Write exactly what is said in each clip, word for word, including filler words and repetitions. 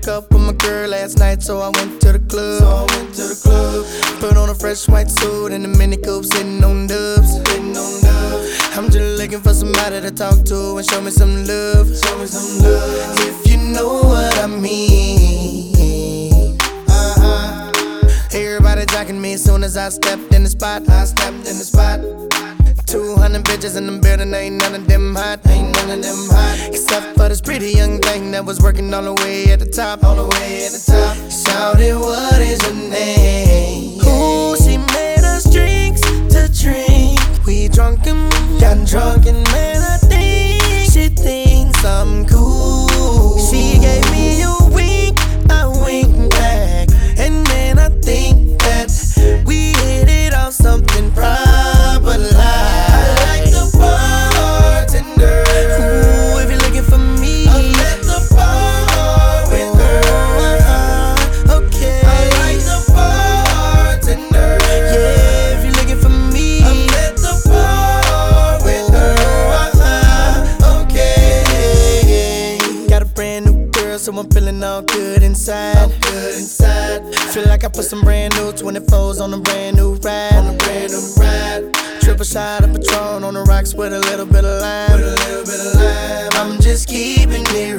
Broke up with my girl last night, so I went to the club. So I went to the club. Put on a fresh white suit and a mini coupe, sitting on dubs. Sitting on dubs. I'm just looking for somebody to talk to and show me some love. Show me some love. If you know what I mean. Uh-huh. Everybody jocking me as soon as I stepped in the spot. I stepped in the spot. Two hundred bitches in the building, ain't none of them hot, ain't none of them hot. Except for this pretty young thing that was working all the way at the top, all the way at the top. Shouted, what is your name? Ooh, she made us drinks to drink. We drunk and got drunk, and man, I think she thinks I'm cool. She gave me a wink, I winked back, and then I think that we hit it off something proper like. So I'm feeling all good inside. All good inside. Feel like I put some brand new twenty-fours on a brand new ride. On a brand new ride. Triple shot of Patron on the rocks with a little bit of lime. With a little bit of lime. I'm just keeping it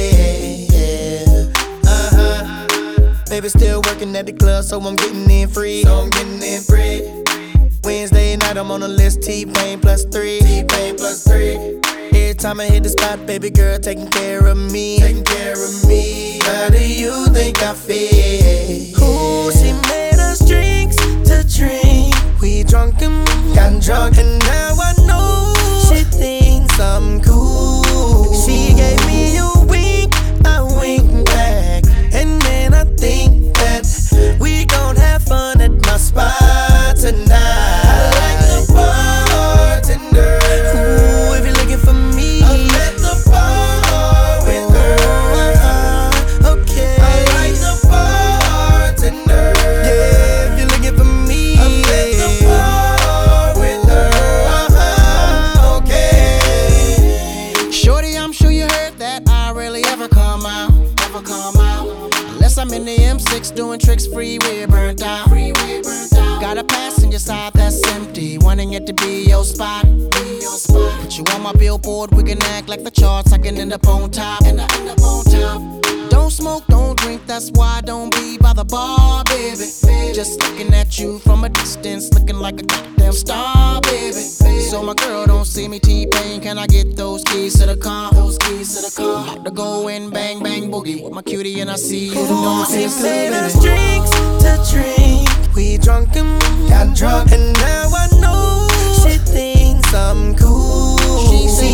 real. Uh huh. Baby still working at the club, so I'm getting in free. So I'm getting in free. Wednesday night I'm on the list. T-Pain plus three. T-Pain plus three. Every time I hit the spot, baby girl taking care of me. Taking care of me. How do you think I feel? Ooh, she made us drinks to drink. We drunk and got drunk, and now I know she thinks I'm cool. She gave me a wink, I winked back, and then I think that we gon' have fun at my spot tonight. I like the bartender. Ooh, if you're looking for me, I'm at the bar with her. Uh, okay. I like the bartender. Yeah, if you're looking for me, I'm at the bar with her. Uh, okay. Shorty, I'm sure you heard that I rarely ever come out. Ever come out. Unless I'm in the M six doing tricks, freeway burnt out. Freeway burnt out. Got a passenger side that's empty, wanting it to be your spot. Be your spot. Put you on my billboard, we can act like the charts. I can end up on top. And I end up on top. Don't smoke, don't drink, that's why I don't be by the bar, baby. Just looking at you from a distance, looking like a goddamn star, baby. So my girl don't see me T-Pain, can I get those keys to the car? Those keys to the car. I'm about to go and bang, bang, boogie with my cutie, and I see you. Ooh, she made us drinks to drink. We drunk and got drunk, and now I know she thinks I'm cool. She